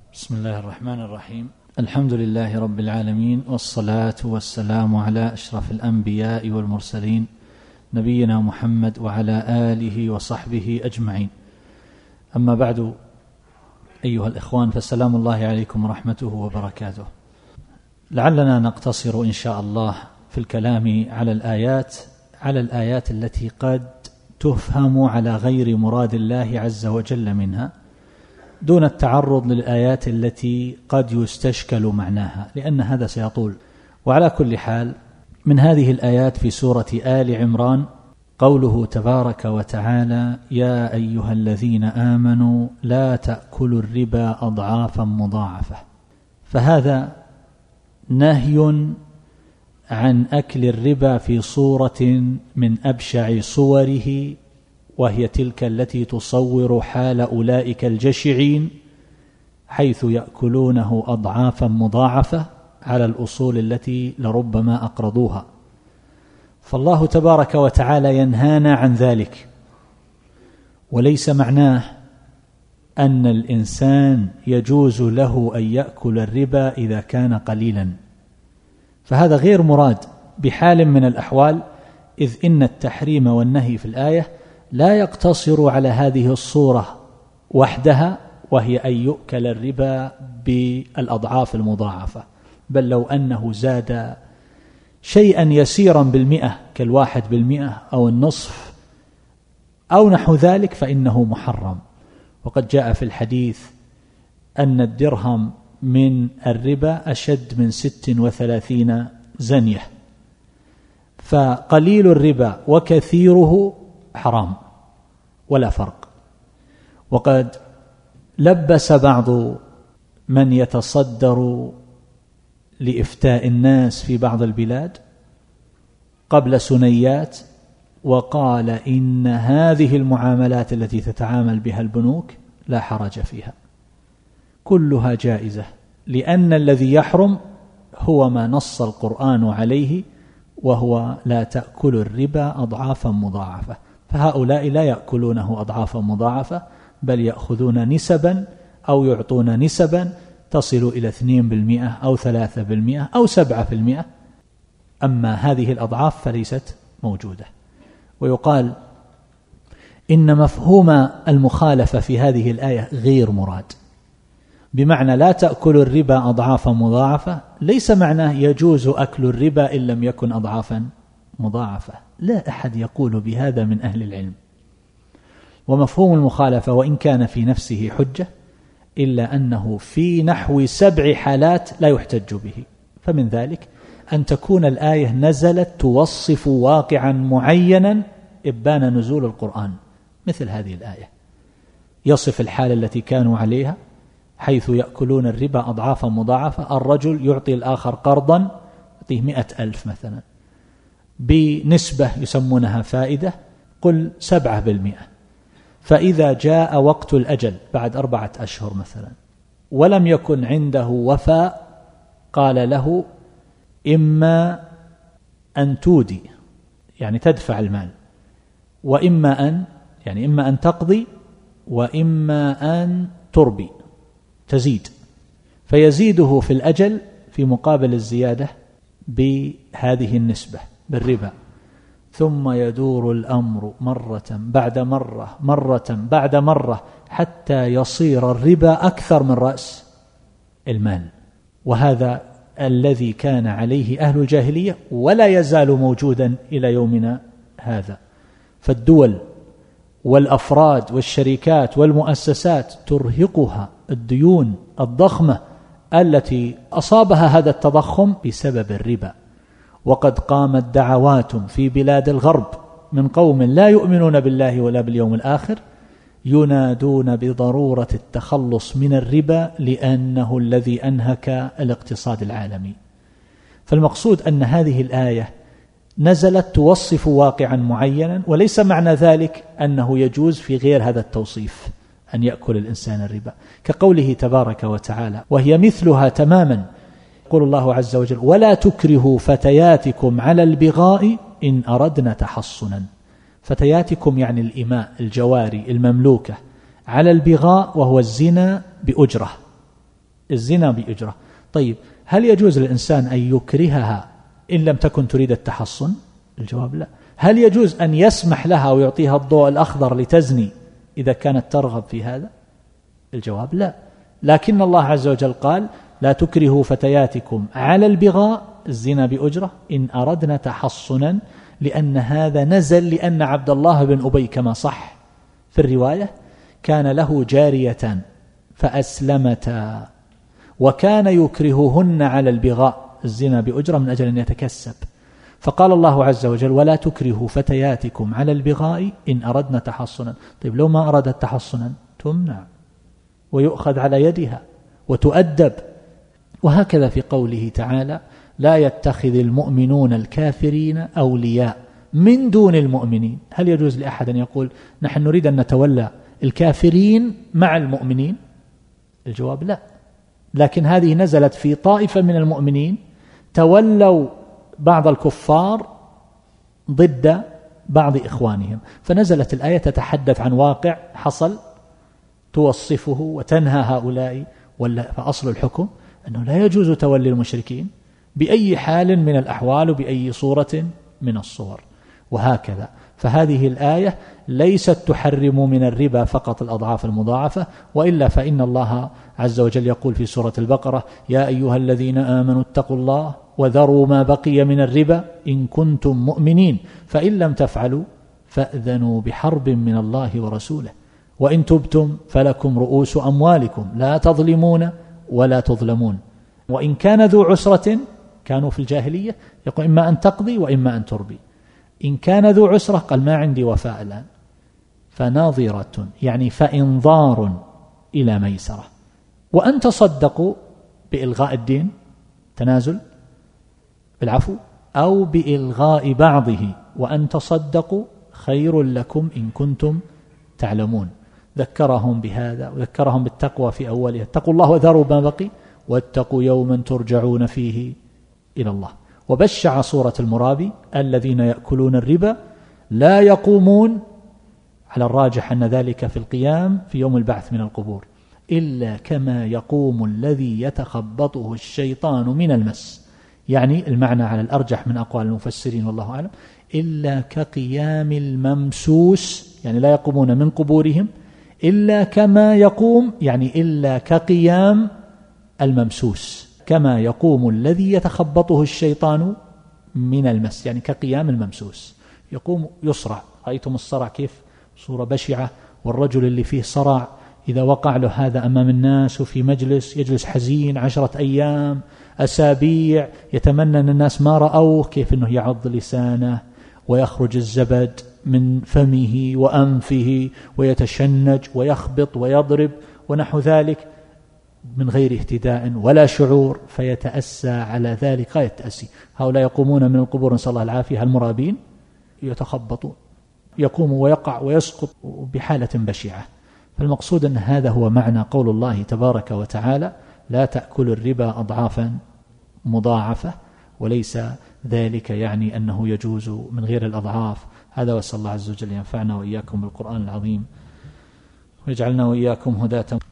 بسم الله الرحمن الرحيم. الحمد لله رب العالمين، والصلاة والسلام على أشرف الأنبياء والمرسلين نبينا محمد وعلى آله وصحبه أجمعين. أما بعد، أيها الإخوان، فالسلام الله عليكم ورحمته وبركاته. لعلنا نقتصر إن شاء الله في الكلام على الآيات التي قد تفهم على غير مراد الله عز وجل منها، دون التعرض للآيات التي قد يستشكل معناها، لأن هذا سيطول. وعلى كل حال، من هذه الآيات في سورة آل عمران قوله تبارك وتعالى: يا أيها الذين آمنوا لا تأكلوا الربا أضعافا مضاعفة. فهذا نهي عن أكل الربا في صورة من أبشع صوره، وهي تلك التي تصور حال أولئك الجشعين، حيث يأكلونه أضعافا مضاعفة على الأصول التي لربما أقرضوها. فالله تبارك وتعالى ينهانا عن ذلك، وليس معناه أن الإنسان يجوز له أن يأكل الربا إذا كان قليلا، فهذا غير مراد بحال من الأحوال، إذ إن التحريم والنهي في الآية لا يقتصر على هذه الصورة وحدها، وهي أن يؤكل الربا بالأضعاف المضاعفة، بل لو أنه زاد شيئا يسيرا بالمئة كال1% أو النصف أو نحو ذلك فإنه محرم. وقد جاء في الحديث أن الدرهم من الربا أشد من 36 زنية، فقليل الربا وكثيره حرام ولا فرق. وقد لبس بعض من يتصدر لإفتاء الناس في بعض البلاد قبل سنيات وقال إن هذه المعاملات التي تتعامل بها البنوك لا حرج فيها، كلها جائزة، لأن الذي يحرم هو ما نص القرآن عليه، وهو لا تأكل الربا أضعافا مضاعفة. فهؤلاء لا يأكلونه أضعافا مضاعفة، بل يأخذون نسبا أو يعطون نسبا تصل إلى 2% أو 3% أو 7%. أما هذه الأضعاف فليست موجودة. ويقال إن مفهوم المخالفة في هذه الآية غير مراد، بمعنى لا تأكل الربا أضعافا مضاعفة ليس معناه يجوز أكل الربا إن لم يكن أضعافا مضاعفة، لا أحد يقول بهذا من أهل العلم. ومفهوم المخالفة وإن كان في نفسه حجة، إلا أنه في نحو 7 حالات لا يحتج به. فمن ذلك أن تكون الآية نزلت توصف واقعا معينا إبان نزول القرآن، مثل هذه الآية يصف الحالة التي كانوا عليها، حيث يأكلون الربا أضعافا مضاعفة. الرجل يعطي الآخر قرضا، يعطيه 100,000 مثلا بنسبة يسمونها فائدة، قل 7%. فإذا جاء وقت الأجل بعد 4 أشهر مثلا ولم يكن عنده وفاء، قال له: إما أن تودي، يعني تدفع المال، وإما أن تقضي، وإما أن تربي، تزيد، فيزيده في الأجل في مقابل الزيادة بهذه النسبة بالربا. ثم يدور الأمر مرة بعد مرة، مرة بعد مرة، حتى يصير الربا أكثر من رأس المال. وهذا الذي كان عليه أهل الجاهلية ولا يزال موجودا إلى يومنا هذا. فالدول والأفراد والشركات والمؤسسات ترهقها الديون الضخمة التي أصابها هذا التضخم بسبب الربا. وقد قامت دعوات في بلاد الغرب من قوم لا يؤمنون بالله ولا باليوم الآخر، ينادون بضرورة التخلص من الربا، لأنه الذي أنهك الاقتصاد العالمي. فالمقصود أن هذه الآية نزلت توصف واقعا معينا، وليس معنى ذلك أنه يجوز في غير هذا التوصيف أن يأكل الإنسان الربا، كقوله تبارك وتعالى، وهي مثلها تماما. يقول الله عز وجل: ولا تكرهوا فتياتكم على البغاء إن أردنا تحصنا. فتياتكم يعني الإماء، الجواري المملوكة، على البغاء وهو الزنا بأجرة، الزنا بأجرة. طيب هل يجوز للإنسان أن يكرهها إن لم تكن تريد التحصن؟ الجواب لا. هل يجوز أن يسمح لها ويعطيها الضوء الأخضر لتزني إذا كانت ترغب في هذا؟ الجواب لا. لكن الله عز وجل قال لا تكرهوا فتياتكم على البغاء الزنا بأجرة إن أردنا تحصنا، لأن هذا نزل لأن عبد الله بن أبي كما صح في الرواية كان له جاريتان فأسلمتا وكان يكرههن على البغاء الزنا بأجرة من أجل أن يتكسب، فقال الله عز وجل ولا تكرهوا فتياتكم على البغاء إن أردنا تحصنا. طيب لو ما أرادت تحصنا تمنع ويؤخذ على يدها وتؤدب. وهكذا في قوله تعالى لا يتخذ المؤمنون الكافرين أولياء من دون المؤمنين. هل يجوز لأحد أن يقول نحن نريد أن نتولى الكافرين مع المؤمنين؟ الجواب لا. لكن هذه نزلت في طائفة من المؤمنين تولوا بعض الكفار ضد بعض إخوانهم، فنزلت الآية تتحدث عن واقع حصل توصفه وتنهى هؤلاء. فأصل الحكم أنه لا يجوز تولي المشركين بأي حال من الأحوال وبأي صورة من الصور. وهكذا فهذه الآية ليست تحرم من الربا فقط الأضعاف المضاعفة، وإلا فإن الله عز وجل يقول في سورة البقرة يا أيها الذين آمنوا اتقوا الله وذروا ما بقي من الربا إن كنتم مؤمنين فإن لم تفعلوا فأذنوا بحرب من الله ورسوله وإن تبتم فلكم رؤوس أموالكم لا تظلمون ولا تظلمون وإن كان ذو عسرة، كانوا في الجاهلية يقول إما أن تقضي وإما أن تربي، إن كان ذو عسرة قال ما عندي وفاء الآن فناظرة يعني فإنظار إلى ميسرة، وأن تصدقوا بإلغاء الدين تنازل بالعفو أو بإلغاء بعضه وأن تصدقوا خير لكم إن كنتم تعلمون. ذكرهم بهذا وذكرهم بالتقوى في أولها اتقوا الله وذروا ما بقي واتقوا يوما ترجعون فيه إلى الله. وبشع سورة المرابي الذين يأكلون الربا لا يقومون، على الراجح أن ذلك في القيام في يوم البعث من القبور، إلا كما يقوم الذي يتخبطه الشيطان من المس، يعني المعنى على الأرجح من أقوال المفسرين والله أعلم إلا كقيام الممسوس، يعني لا يقومون من قبورهم إلا كما يقوم، يعني إلا كقيام الممسوس، كما يقوم الذي يتخبطه الشيطان من المس، يعني كقيام الممسوس يقوم يصرع. رأيتم الصرع كيف صورة بشعة، والرجل اللي فيه صرع إذا وقع له هذا أمام الناس وفي مجلس يجلس حزين 10 أيام أسابيع يتمنى أن الناس ما رأوه، كيف أنه يعض لسانه ويخرج الزبد من فمه وأنفه ويتشنج ويخبط ويضرب ونحو ذلك من غير اهتداء ولا شعور، فيتأسى على ذلك غاية التأسي. هؤلاء يقومون من القبور نسأل الله العافية المرابين يتخبطون، يقوم ويقع ويسقط بحالة بشعة. فالمقصود أن هذا هو معنى قول الله تبارك وتعالى لا تأكل الربا أضعافا مضاعفة، وليس ذلك يعني أنه يجوز من غير الأضعاف. هذا وأسأل الله عز وجل ينفعنا وإياكم بالقرآن العظيم ويجعلنا وإياكم هداة.